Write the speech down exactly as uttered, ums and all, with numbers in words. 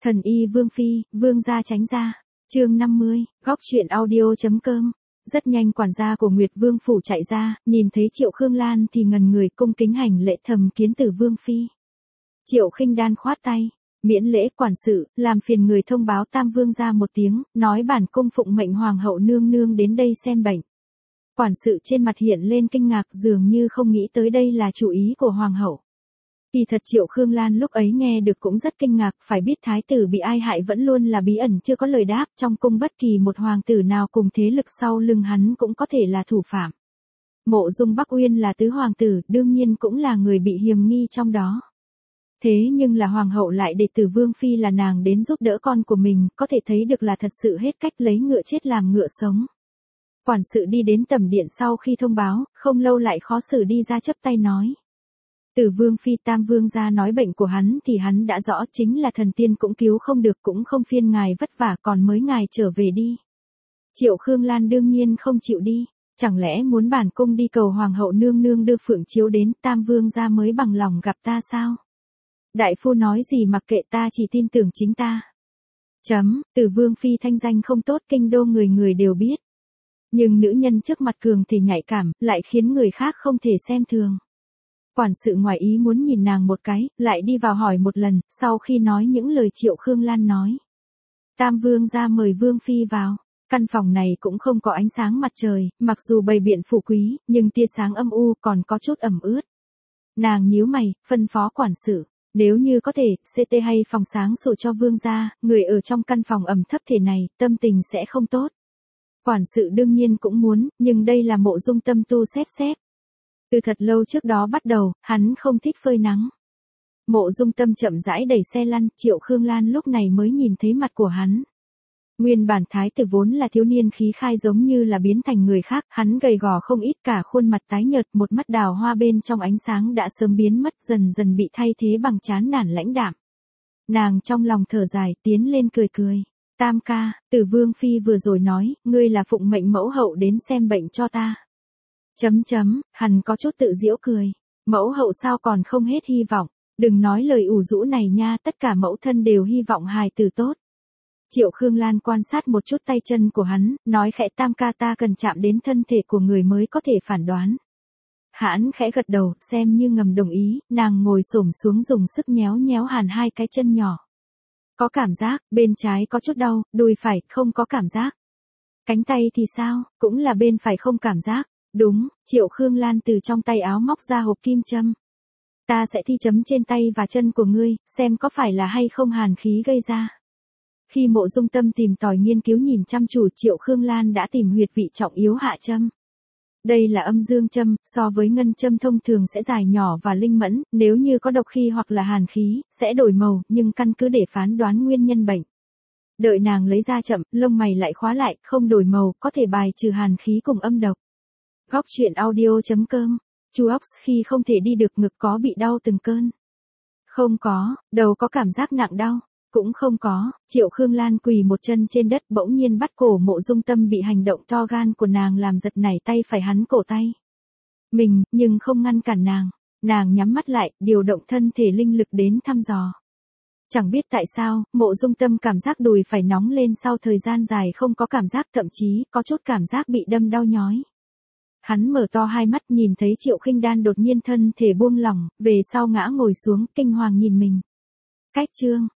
Thần y Vương Phi, Vương gia tránh ra. Chương năm mươi, góc truyện audio.com. Rất nhanh quản gia của Nguyệt Vương phủ chạy ra, nhìn thấy Triệu Khương Lan thì ngần người cung kính hành lễ thầm kiến từ Vương Phi. Triệu Khinh Đan khoát tay, miễn lễ quản sự, làm phiền người thông báo Tam Vương gia một tiếng, nói bản cung phụng mệnh Hoàng hậu nương nương đến đây xem bệnh. Quản sự trên mặt hiện lên kinh ngạc dường như không nghĩ tới đây là chủ ý của Hoàng hậu. Kỳ thật Triệu Khương Lan lúc ấy nghe được cũng rất kinh ngạc, phải biết thái tử bị ai hại vẫn luôn là bí ẩn chưa có lời đáp, trong cung bất kỳ một hoàng tử nào cùng thế lực sau lưng hắn cũng có thể là thủ phạm. Mộ Dung Bắc Uyên là tứ hoàng tử, đương nhiên cũng là người bị hiềm nghi trong đó. Thế nhưng là hoàng hậu lại để Từ Vương Phi là nàng đến giúp đỡ con của mình, có thể thấy được là thật sự hết cách lấy ngựa chết làm ngựa sống. Quản sự đi đến tẩm điện sau khi thông báo, không lâu lại khó xử đi ra chấp tay nói. Từ Vương Phi Tam Vương gia nói bệnh của hắn thì hắn đã rõ, chính là thần tiên cũng cứu không được, cũng không phiên ngài vất vả, còn mới ngài trở về đi. Triệu Khương Lan đương nhiên không chịu đi, chẳng lẽ muốn bản cung đi cầu Hoàng hậu nương nương đưa phượng chiếu đến, Tam Vương gia mới bằng lòng gặp ta sao? Đại phu nói gì mặc kệ, ta chỉ tin tưởng chính ta. Chấm, Từ Vương Phi thanh danh không tốt, kinh đô người người đều biết. Nhưng nữ nhân trước mặt cường thì nhạy cảm, lại khiến người khác không thể xem thường. Quản sự ngoài ý muốn nhìn nàng một cái, lại đi vào hỏi một lần, sau khi nói những lời Triệu Khương Lan nói. Tam Vương gia mời Vương Phi vào, căn phòng này cũng không có ánh sáng mặt trời, mặc dù bày biện phú quý, nhưng tia sáng âm u còn có chút ẩm ướt. Nàng nhíu mày, phân phó quản sự, nếu như có thể, xê tê hay phòng sáng sổ cho Vương gia, người ở trong căn phòng ẩm thấp thể này, tâm tình sẽ không tốt. Quản sự đương nhiên cũng muốn, nhưng đây là Mộ Dung Tâm tu xếp xếp. Từ thật lâu trước đó bắt đầu, hắn không thích phơi nắng. Mộ Dung Tâm chậm rãi đẩy xe lăn, Triệu Khương Lan lúc này mới nhìn thấy mặt của hắn. Nguyên bản thái tử vốn là thiếu niên khí khai giống như là biến thành người khác, hắn gầy gò không ít, cả khuôn mặt tái nhợt, một mắt đào hoa bên trong ánh sáng đã sớm biến mất, dần dần bị thay thế bằng chán nản lãnh đạm. Nàng trong lòng thở dài, tiến lên cười cười. Tam ca, Từ Vương Phi vừa rồi nói, ngươi là phụng mệnh mẫu hậu đến xem bệnh cho ta. Chấm chấm, hắn có chút tự giễu cười. Mẫu hậu sao còn không hết hy vọng, đừng nói lời ủ rũ này nha, tất cả mẫu thân đều hy vọng hài tử tốt. Triệu Khương Lan quan sát một chút tay chân của hắn, nói khẽ, Tam ca, ta cần chạm đến thân thể của người mới có thể phản đoán. Hắn khẽ gật đầu, xem như ngầm đồng ý, nàng ngồi xổm xuống dùng sức nhéo nhéo hàn hai cái chân nhỏ. Có cảm giác, bên trái có chút đau, đùi phải không có cảm giác. Cánh tay thì sao, cũng là bên phải không cảm giác. Đúng, Triệu Khương Lan từ trong tay áo móc ra hộp kim châm. Ta sẽ thi chấm trên tay và chân của ngươi, xem có phải là hay không hàn khí gây ra. Khi Mộ Dung Tâm tìm tòi nghiên cứu nhìn chăm chủ, Triệu Khương Lan đã tìm huyệt vị trọng yếu hạ châm. Đây là âm dương châm, so với ngân châm thông thường sẽ dài nhỏ và linh mẫn, nếu như có độc khí hoặc là hàn khí, sẽ đổi màu, nhưng căn cứ để phán đoán nguyên nhân bệnh. Đợi nàng lấy ra chậm, lông mày lại khóa lại, không đổi màu, có thể bài trừ hàn khí cùng âm độc. Góc truyện audio.com. Chu ốc khi không thể đi được, ngực có bị đau từng cơn? Không có. Đầu có cảm giác nặng đau? Cũng không có. Triệu Khương Lan quỳ một chân trên đất, bỗng nhiên bắt cổ Mộ Dung Tâm, bị hành động to gan của nàng làm giật nảy tay phải hắn cổ tay mình, nhưng không ngăn cản nàng. Nàng nhắm mắt lại, điều động thân thể linh lực đến thăm dò. Chẳng biết tại sao, Mộ Dung Tâm cảm giác đùi phải nóng lên, sau thời gian dài không có cảm giác, thậm chí có chút cảm giác bị đâm đau nhói. Hắn mở to hai mắt, nhìn thấy Triệu Khinh Đan đột nhiên thân thể buông lỏng, về sau ngã ngồi xuống, kinh hoàng nhìn mình. Cách chương,